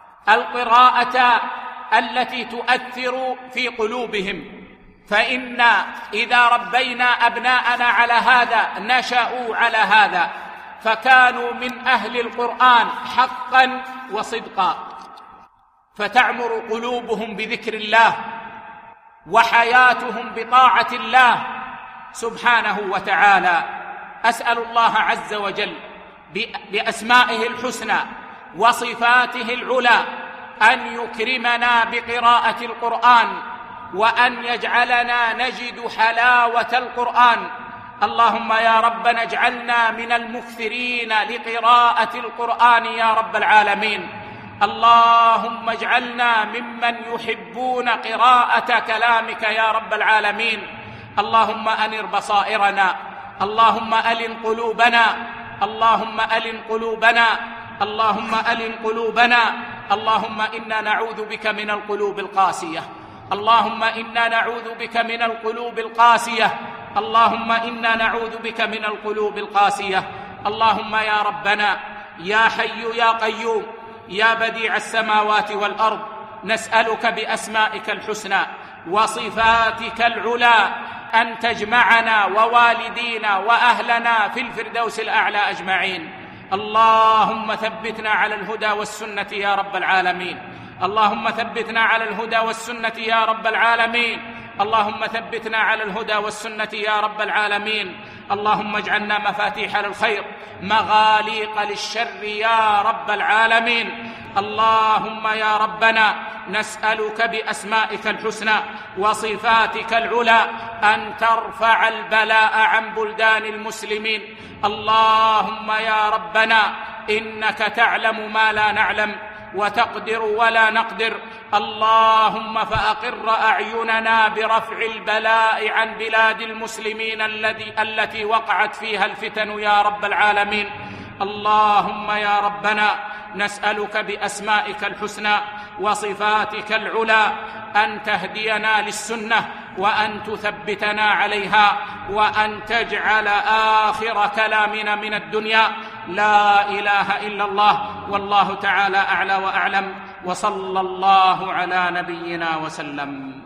القراءة التي تؤثر في قلوبهم. فإن إذا ربينا أبناءنا على هذا نشأوا على هذا، فكانوا من أهل القرآن حقا وصدقا، فتعمر قلوبهم بذكر الله وحياتهم بطاعة الله سبحانه وتعالى. أسأل الله عز وجل بأسمائه الحسنى وصفاته العلى أن يكرمنا بقراءة القرآن، وأن يجعلنا نجد حلاوة القرآن. اللهم يا ربنا اجعلنا من المكثرين لقراءة القرآن يا رب العالمين. اللهم اجعلنا ممن يحبون قراءة كلامك يا رب العالمين. اللهم أنر بصائرنا، اللهم ألن قلوبنا، اللهم ألن قلوبنا، اللهم ألن قلوبنا. اللهم إنا نعوذ بك من القلوب القاسية، اللهم إنا نعوذ بك من القلوب القاسية، اللهم إنا نعوذ بك من القلوب القاسية. اللهم يا ربنا يا حي يا قيوم يا بديع السماوات والأرض، نسألك بأسمائك الحسنى وصفاتك العلى أن تجمعنا ووالدينا وأهلنا في الفردوس الأعلى أجمعين. اللهم ثبتنا على الهدى والسنة يا رب العالمين، اللهم ثبتنا على الهدى والسنة يا رب العالمين، اللهم ثبتنا على الهدى والسنة يا رب العالمين. اللهم اجعلنا مفاتيح للخير مغاليق للشر يا رب العالمين. اللهم يا ربنا نسألك بأسمائك الحسنى وصفاتك العلى أن ترفع البلاء عن بلدان المسلمين. اللهم يا ربنا إنك تعلم ما لا نعلم وتقدر ولا نقدر. اللهم فأقر أعيننا برفع البلاء عن بلاد المسلمين التي وقعت فيها الفتن يا رب العالمين. اللهم يا ربنا نسألك بأسمائك الحسنى وصفاتك العلى أن تهدينا للسنة وأن تثبتنا عليها، وأن تجعل آخر كلامنا من الدنيا لا إله إلا الله، والله تعالى أعلى وأعلم، وصلى الله على نبينا وسلم.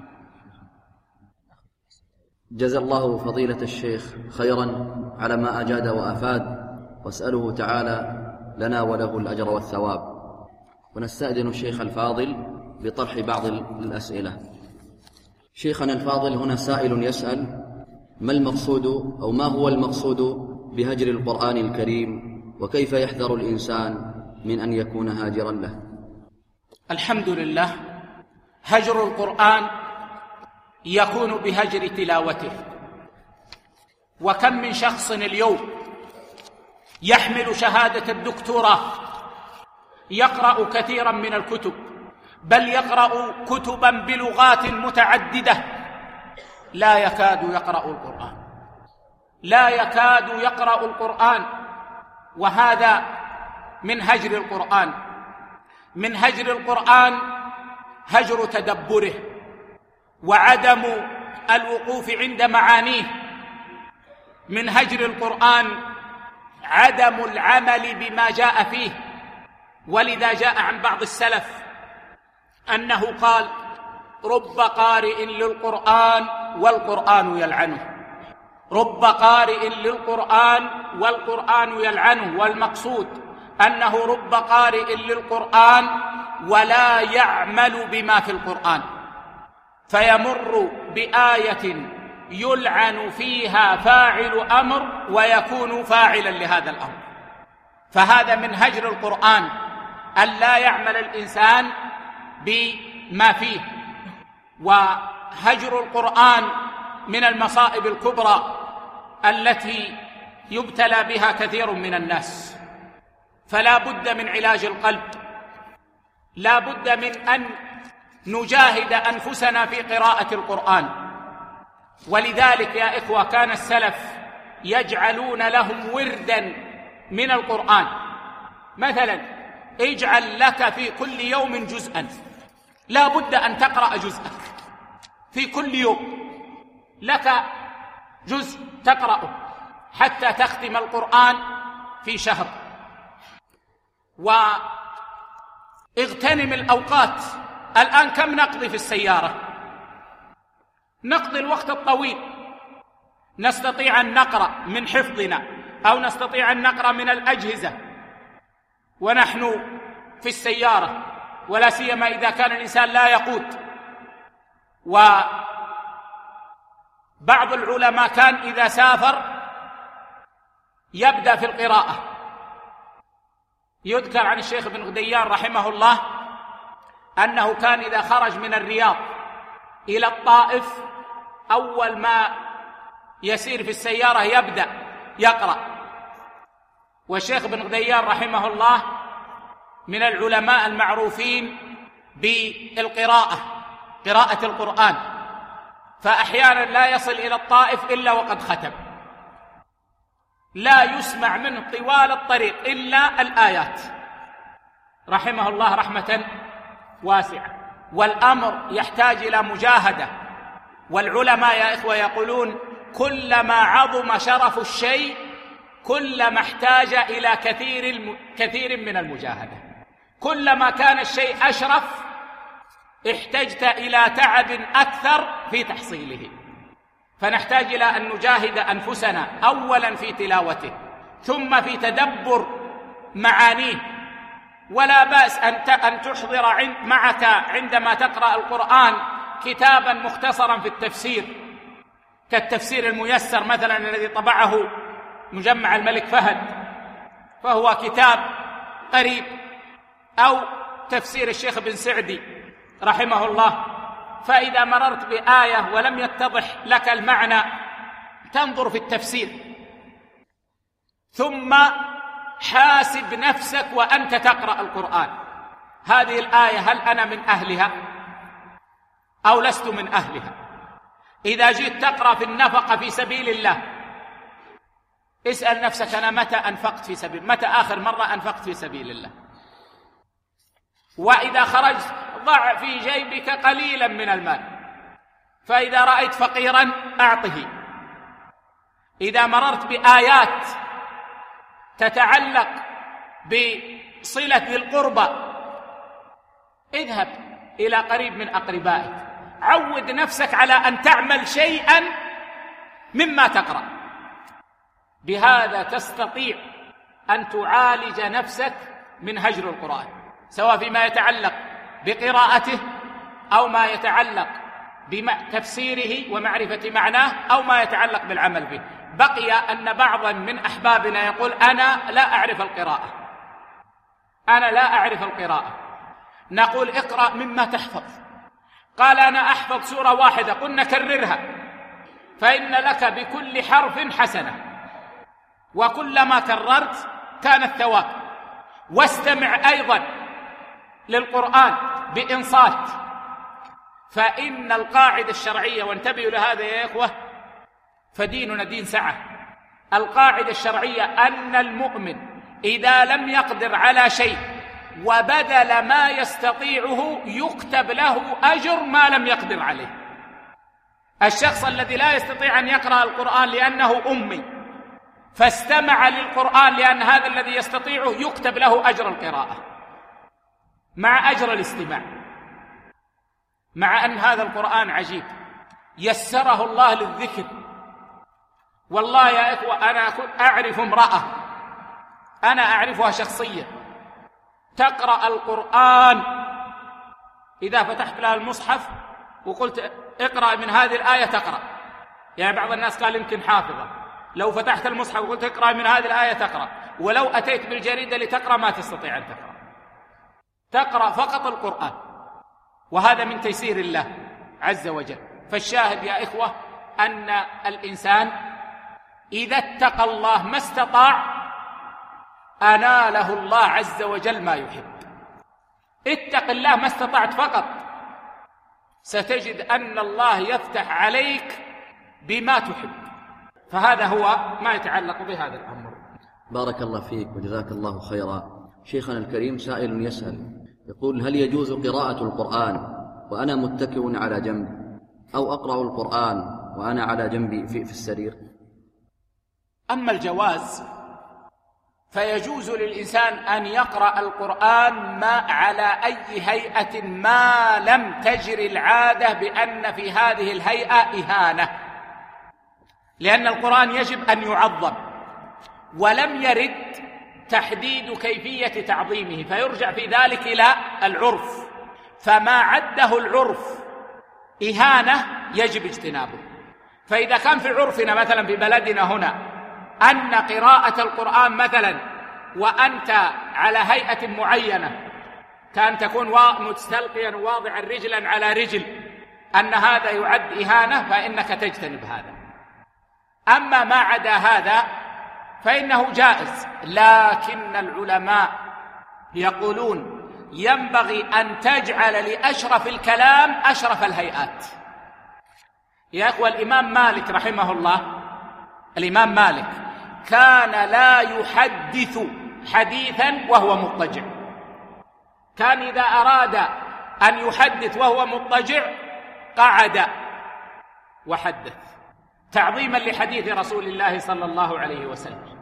جزا الله فضيلة الشيخ خيرا على ما أجاد وأفاد، واسأله تعالى لنا وله الأجر والثواب. ونستأذن الشيخ الفاضل بطرح بعض الأسئلة. شيخنا الفاضل، هنا سائل يسأل: ما المقصود أو ما هو المقصود بهجر القرآن الكريم، وكيف يحذر الإنسان من أن يكون هاجرا له؟ الحمد لله، هجر القرآن يكون بهجر تلاوته. وكم من شخص اليوم يحمل شهادة الدكتوراه يقرأ كثيرا من الكتب، بل يقرأ كتبا بلغات متعددة، لا يكاد يقرأ القرآن، لا يكاد يقرأ القرآن. وهذا من هجر القرآن. من هجر القرآن هجر تدبره وعدم الوقوف عند معانيه. من هجر القرآن عدم العمل بما جاء فيه. ولذا جاء عن بعض السلف أنه قال: رب قارئ للقرآن والقرآن يلعنه. رب قارئ للقرآن والقرآن يلعنه. والمقصود أنه رب قارئ للقرآن ولا يعمل بما في القرآن، فيمر بآية يلعن فيها فاعل أمر ويكون فاعلا لهذا الأمر. فهذا من هجر القرآن. أن لا يعمل الإنسان بما فيه. وهجر القرآن من المصائب الكبرى التي يبتلى بها كثير من الناس، فلا بد من علاج القلب، لا بد من أن نجاهد أنفسنا في قراءة القرآن. ولذلك يا إخوة كان السلف يجعلون لهم وردا من القرآن. مثلا اجعل لك في كل يوم جزءا، لا بد أن تقرأ جزءك في كل يوم، لك جزء تقرأه حتى تختم القرآن في شهر. واغتنم الأوقات. الآن كم نقضي في السيارة؟ نقضي الوقت الطويل، نستطيع أن نقرأ من حفظنا أو نستطيع أن نقرأ من الأجهزة ونحن في السيارة، ولا سيما إذا كان الإنسان لا يقود. وبعض العلماء كان إذا سافر يبدأ في القراءة. يذكر عن الشيخ ابن غديان رحمه الله أنه كان إذا خرج من الرياض إلى الطائف أول ما يسير في السيارة يبدأ يقرأ. والشيخ ابن غديان رحمه الله من العلماء المعروفين بالقراءة، قراءة القرآن، فأحيانا لا يصل إلى الطائف إلا وقد ختم، لا يسمع منه طوال الطريق إلا الآيات، رحمه الله رحمة واسعة. والأمر يحتاج إلى مجاهدة. والعلماء يا إخوة يقولون كلما عظم شرف الشيء كلما احتاج إلى كثير من المجاهدة. كلما كان الشيء أشرف احتجت إلى تعب أكثر في تحصيله. فنحتاج إلى أن نجاهد أنفسنا أولا في تلاوته ثم في تدبر معانيه. ولا بأس أن تحضر معك عندما تقرأ القرآن كتابا مختصرا في التفسير، كالتفسير الميسر مثلا الذي طبعه مجمع الملك فهد، فهو كتاب قريب، أو تفسير الشيخ بن سعدي رحمه الله. فإذا مررت بآية ولم يتضح لك المعنى تنظر في التفسير، ثم حاسب نفسك وأنت تقرأ القرآن، هذه الآية هل أنا من أهلها أو لست من أهلها؟ إذا جئت تقرأ في النفقة في سبيل الله اسأل نفسك أنا متى أنفقت في سبيل، متى آخر مرة أنفقت في سبيل الله؟ وإذا خرجت ضع في جيبك قليلا من المال، فإذا رأيت فقيرا أعطه. إذا مررت بآيات تتعلق بصلة ذي القربى اذهب إلى قريب من أقربائك، عود نفسك على أن تعمل شيئا مما تقرأ. بهذا تستطيع أن تعالج نفسك من هجر القرآن، سواء فيما يتعلق بقراءته أو ما يتعلق بتفسيره ومعرفة معناه أو ما يتعلق بالعمل به. بقي أن بعضا من أحبابنا يقول أنا لا أعرف القراءة، أنا لا أعرف القراءة. نقول اقرأ مما تحفظ. قال أنا أحفظ سورة واحدة، قلنا كررها، فإن لك بكل حرف حسنة، وكلما كررت كان الثواب. واستمع أيضا للقرآن بإنصات، فإن القاعدة الشرعية، وانتبهوا لهذا يا إخوة فديننا دين سعة، القاعدة الشرعية أن المؤمن إذا لم يقدر على شيء وبذل ما يستطيعه يكتب له أجر ما لم يقدر عليه. الشخص الذي لا يستطيع أن يقرأ القرآن لأنه أمي فاستمع للقرآن لأن هذا الذي يستطيعه يكتب له أجر القراءة مع أجر الاستماع، مع أن هذا القرآن عجيب يسره الله للذكر. والله يا إخوة أنا أعرف امرأة، أنا أعرفها شخصيا، تقرأ القرآن إذا فتحت لها المصحف وقلت اقرأ من هذه الآية تقرأ. يعني بعض الناس قال يمكن حافظة، لو فتحت المصحف وقلت اقرأ من هذه الآية تقرأ، ولو أتيت بالجريدة لتقرأ ما تستطيع أن تقرأ. تقرأ فقط القرآن، وهذا من تيسير الله عز وجل. فالشاهد يا إخوة أن الإنسان إذا اتقى الله ما استطاع أناله الله عز وجل ما يحب. اتق الله ما استطعت فقط، ستجد أن الله يفتح عليك بما تحب. فهذا هو ما يتعلق بهذا الأمر. بارك الله فيك وجزاك الله خيرا. شيخنا الكريم سائل يسأل يقول: هل يجوز قراءة القرآن وأنا متكئ على جنب، أو أقرأ القرآن وأنا على جنبي في السرير؟ أما الجواز فيجوز للإنسان أن يقرأ القرآن ما على أي هيئة ما لم تجر العادة بأن في هذه الهيئة إهانة، لأن القرآن يجب أن يعظم، ولم يرد تحديد كيفية تعظيمه، فيرجع في ذلك إلى العرف، فما عده العرف إهانة يجب اجتنابه. فإذا كان في عرفنا مثلا في بلدنا هنا أن قراءة القرآن مثلا وأنت على هيئة معينة كان تكون مستلقيا واضعا رجلا على رجل أن هذا يعد إهانة، فإنك تجتنب هذا. أما ما عدا هذا فإنه جائز، لكن العلماء يقولون ينبغي أن تجعل لأشرف الكلام أشرف الهيئات. يا أخوة، الإمام مالك رحمه الله، الإمام مالك كان لا يحدث حديثا وهو مضطجع، كان إذا أراد أن يحدث وهو مضطجع قعد وحدث تعظيما لحديث رسول الله صلى الله عليه وسلم.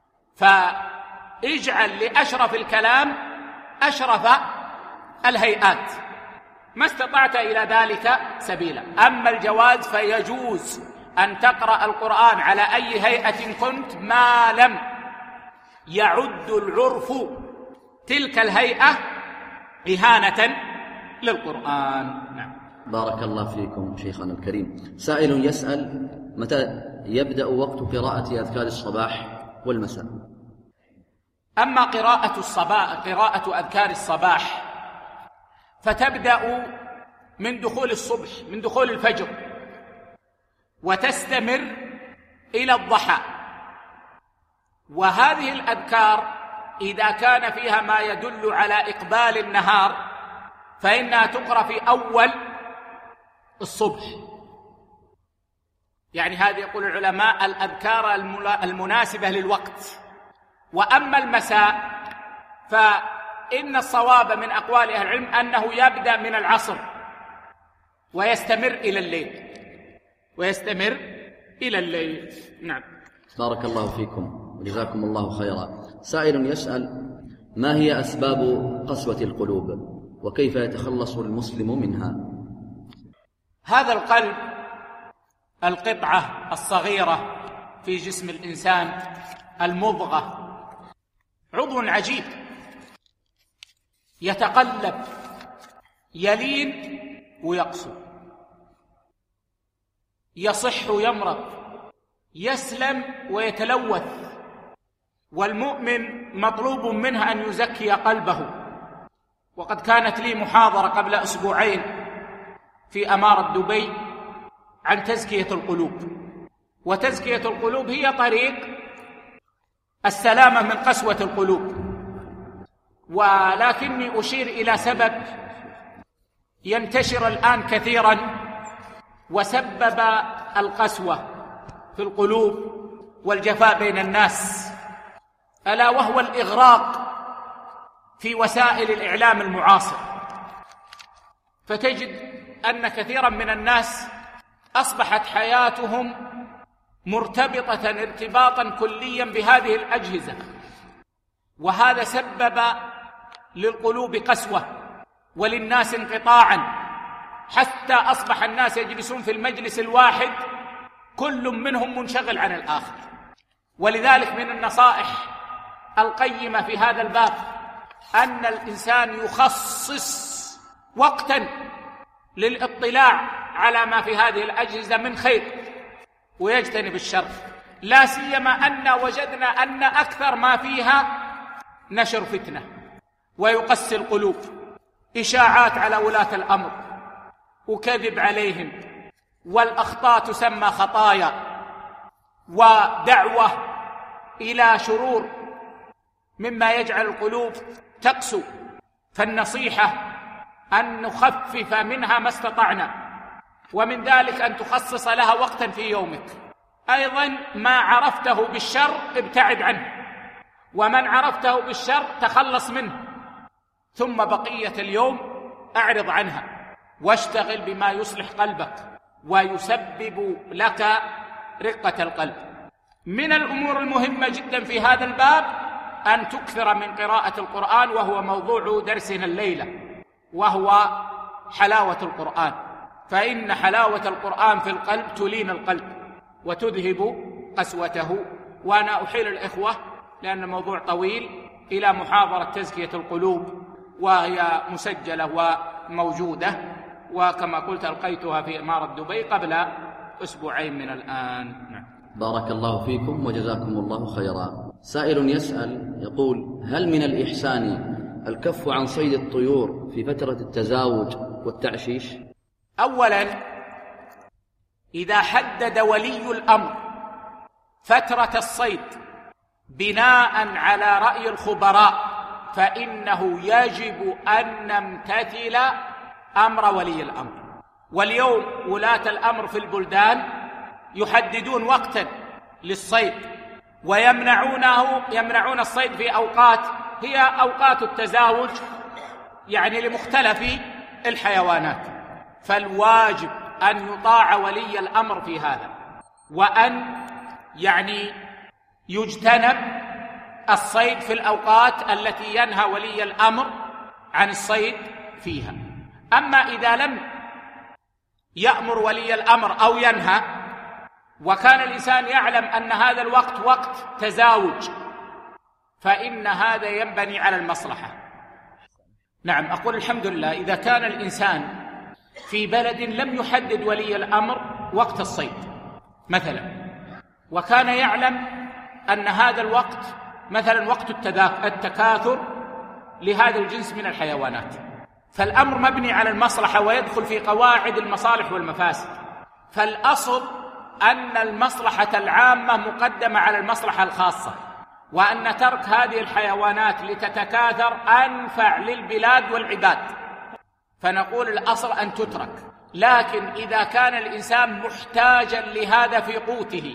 فاجعل لأشرف الكلام أشرف الهيئات ما استطعت إلى ذلك سبيلا. أما الجواز فيجوز أن تقرأ القرآن على أي هيئة كنت ما لم يعد العرف تلك الهيئة إهانة للقرآن. نعم. بارك الله فيكم شيخنا الكريم. سائل يسأل: متى يبدأ وقت قراءة أذكار الصباح والمساء؟ أما قراءة أذكار الصباح فتبدأ من دخول الصبح، من دخول الفجر، وتستمر إلى الضحى. وهذه الأذكار إذا كان فيها ما يدل على إقبال النهار فإنها تقرأ في أول الصبح. يعني هذه يقول العلماء الأذكار المناسبة للوقت. وأما المساء فإن الصواب من أقوال أهل العلم أنه يبدأ من العصر ويستمر إلى الليل. نعم. بارك الله فيكم وجزاكم الله خيرا. سائل يسأل: ما هي أسباب قسوة القلوب وكيف يتخلص المسلم منها؟ هذا القلب القطعة الصغيرة في جسم الإنسان، المضغة، عضو عجيب يتقلب، يلين ويقسو، يصح ويمرض، يسلم ويتلوث. والمؤمن مطلوب منه أن يزكي قلبه. وقد كانت لي محاضرة قبل أسبوعين في أمارة دبي عن تزكية القلوب. وتزكية القلوب هي طريق السلامة من قسوة القلوب. ولكني أشير إلى سبب ينتشر الآن كثيرا وسبب القسوة في القلوب والجفاء بين الناس، ألا وهو الإغراق في وسائل الإعلام المعاصر. فتجد أن كثيرا من الناس أصبحت حياتهم مرتبطة ارتباطا كليا بهذه الأجهزة، وهذا سبب للقلوب قسوة وللناس انقطاعا، حتى أصبح الناس يجلسون في المجلس الواحد كل منهم منشغل عن الآخر. ولذلك من النصائح القيمة في هذا الباب أن الإنسان يخصص وقتا للاطلاع على ما في هذه الأجهزة من خير ويجتنب الشر، لا سيما أن وجدنا أن أكثر ما فيها نشر فتنة ويقسي القلوب. إشاعات على ولاة الأمر وكذب عليهم، والأخطاء تسمى خطايا، ودعوة إلى شرور مما يجعل القلوب تقسو. فالنصيحة أن نخفف منها ما استطعنا، ومن ذلك أن تخصص لها وقتا في يومك. أيضا ما عرفته بالشر ابتعد عنه، ومن عرفته بالشر تخلص منه، ثم بقية اليوم أعرض عنها واشتغل بما يصلح قلبك ويسبب لك رقة القلب. من الأمور المهمة جدا في هذا الباب أن تكثر من قراءة القرآن، وهو موضوع درسنا الليلة، وهو حلاوة القرآن. فإن حلاوة القرآن في القلب تلين القلب وتذهب قسوته. وأنا أحيل الإخوة، لأن الموضوع طويل، إلى محاضرة تزكية القلوب، وهي مسجلة وموجودة، وكما قلت ألقيتها في إمارة دبي قبل أسبوعين من الآن. بارك الله فيكم وجزاكم الله خيرا. سائل يسأل يقول: هل من الإحسان الكف عن صيد الطيور في فترة التزاوج والتعشيش؟ أولا، إذا حدد ولي الأمر فترة الصيد بناء وعلى رأي الخبراء، فإنه يجب أن نمتثل أمر ولي الأمر. واليوم ولاة الأمر في البلدان يحددون وقتا للصيد، ويمنعون الصيد في أوقات هي أوقات التزاوج، يعني لمختلف الحيوانات. فالواجب أن يطاع ولي الأمر في هذا، وأن يجتنب الصيد في الأوقات التي ينهى ولي الأمر عن الصيد فيها. أما إذا لم يأمر ولي الأمر أو ينهى، وكان الإنسان يعلم أن هذا الوقت وقت تزاوج، فإن هذا ينبني على المصلحة. نعم، أقول الحمد لله إذا كان الإنسان في بلد لم يحدد ولي الأمر وقت الصيد مثلا، وكان يعلم أن هذا الوقت مثلا وقت التكاثر لهذا الجنس من الحيوانات، فالأمر مبني على المصلحة ويدخل في قواعد المصالح والمفاسد. فالأصل أن المصلحة العامة مقدمة على المصلحة الخاصة، وأن ترك هذه الحيوانات لتتكاثر أنفع للبلاد والعباد، فنقول الأصل أن تترك. لكن إذا كان الإنسان محتاجا لهذا في قوته،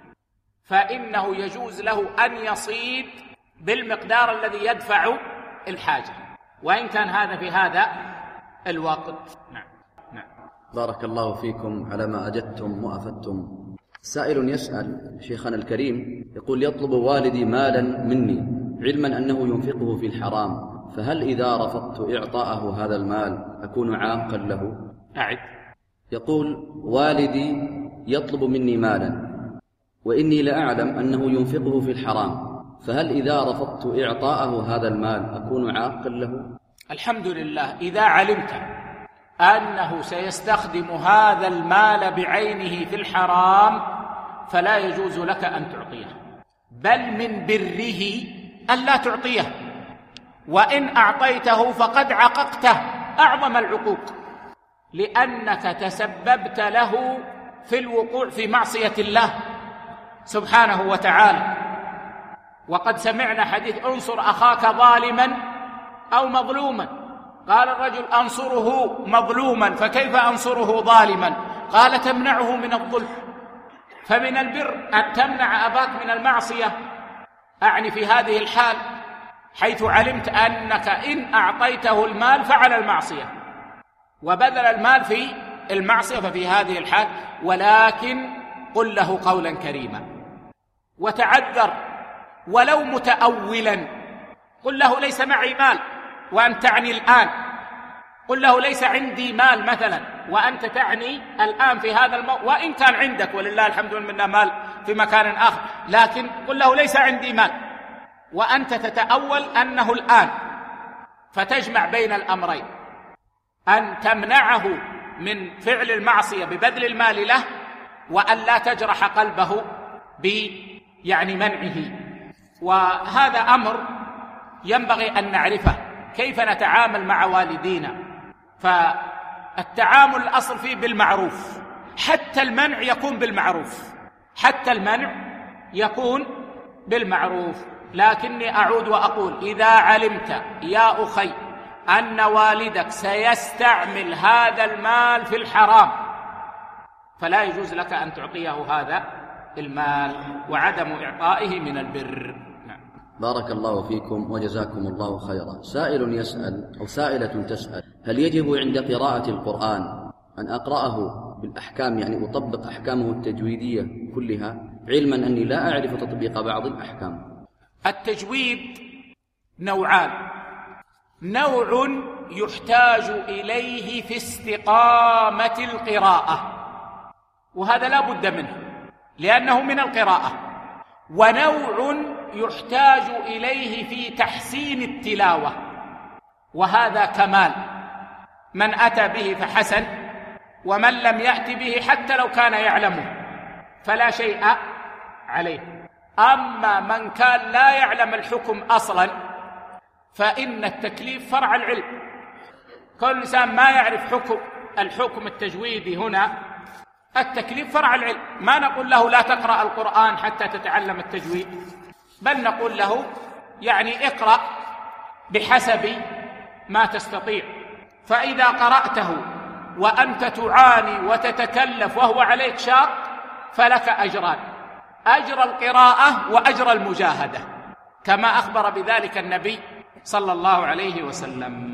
فإنه يجوز له أن يصيد بالمقدار الذي يدفع الحاجة، وإن كان هذا في هذا الوقت. نعم. بارك الله فيكم على ما أجدتم وأفدتم. سائل يسأل شيخنا الكريم يقول: يطلب والدي مالا مني علما أنه ينفقه في الحرام، فهل إذا رفضت إعطاءه هذا المال أكون عاقا له؟ أعد. يقول: والدي يطلب مني مالا وإني لأعلم أنه ينفقه في الحرام، فهل إذا رفضت إعطاءه هذا المال أكون عاقا له؟ الحمد لله، إذا علمت أنه سيستخدم هذا المال بعينه في الحرام فلا يجوز لك أن تعطيه، بل من بره أن لا تعطيه، وإن أعطيته فقد عققته أعظم العقوق، لأنك تسببت له في الوقوع في معصية الله سبحانه وتعالى. وقد سمعنا حديث: انصر أخاك ظالما أو مظلوما. قال الرجل: أنصره مظلوما فكيف أنصره ظالما؟ قال: تمنعه من الظلم. فمن البر أن تمنع أباك من المعصية، أعني في هذه الحال حيث علمت أنك إن أعطيته المال فعل المعصية وبذل المال في المعصية، ففي هذه الحال ولكن قل له قولا كريما وتعذر ولو متأولا. قل له: ليس معي مال وأنت تعني الآن. قل له: ليس عندي مال مثلا وأنت تعني الآن في هذا وإن كان عندك ولله الحمد منا مال في مكان آخر، لكن قل له: ليس عندي مال، وأنت تتأول أنه الآن، فتجمع بين الأمرين: أن تمنعه من فعل المعصية ببذل المال له، وأن لا تجرح قلبه منعه. وهذا أمر ينبغي أن نعرفه، كيف نتعامل مع والدينا. فالتعامل الأصل فيه بالمعروف، حتى المنع يكون بالمعروف، حتى المنع يكون بالمعروف. لكني أعود وأقول: إذا علمت يا أخي أن والدك سيستعمل هذا المال في الحرام فلا يجوز لك أن تعطيه هذا المال، وعدم إعطائه من البر. بارك الله فيكم وجزاكم الله خيرا. سائل يسأل أو سائلة تسأل: هل يجب عند قراءة القرآن أن أقرأه بالأحكام، يعني أطبق أحكامه التجويدية كلها، علما أني لا أعرف تطبيق بعض الأحكام؟ التجويد نوعان: نوع يحتاج إليه في استقامة القراءة، وهذا لا بد منه لأنه من القراءة، ونوع يحتاج إليه في تحسين التلاوة، وهذا كمال، من أتى به فحسن، ومن لم يأت به حتى لو كان يعلمه فلا شيء عليه. أما من كان لا يعلم الحكم أصلا فإن التكليف فرع العلم. كل إنسان ما يعرف الحكم التجويدي هنا، التكليف فرع العلم. ما نقول له لا تقرأ القرآن حتى تتعلم التجويد، بل نقول له يعني اقرأ بحسب ما تستطيع، فإذا قرأته وأنت تعاني وتتكلف وهو عليك شاق فلك أجران: أجر القراءة وأجر المجاهدة، كما أخبر بذلك النبي صلى الله عليه وسلم.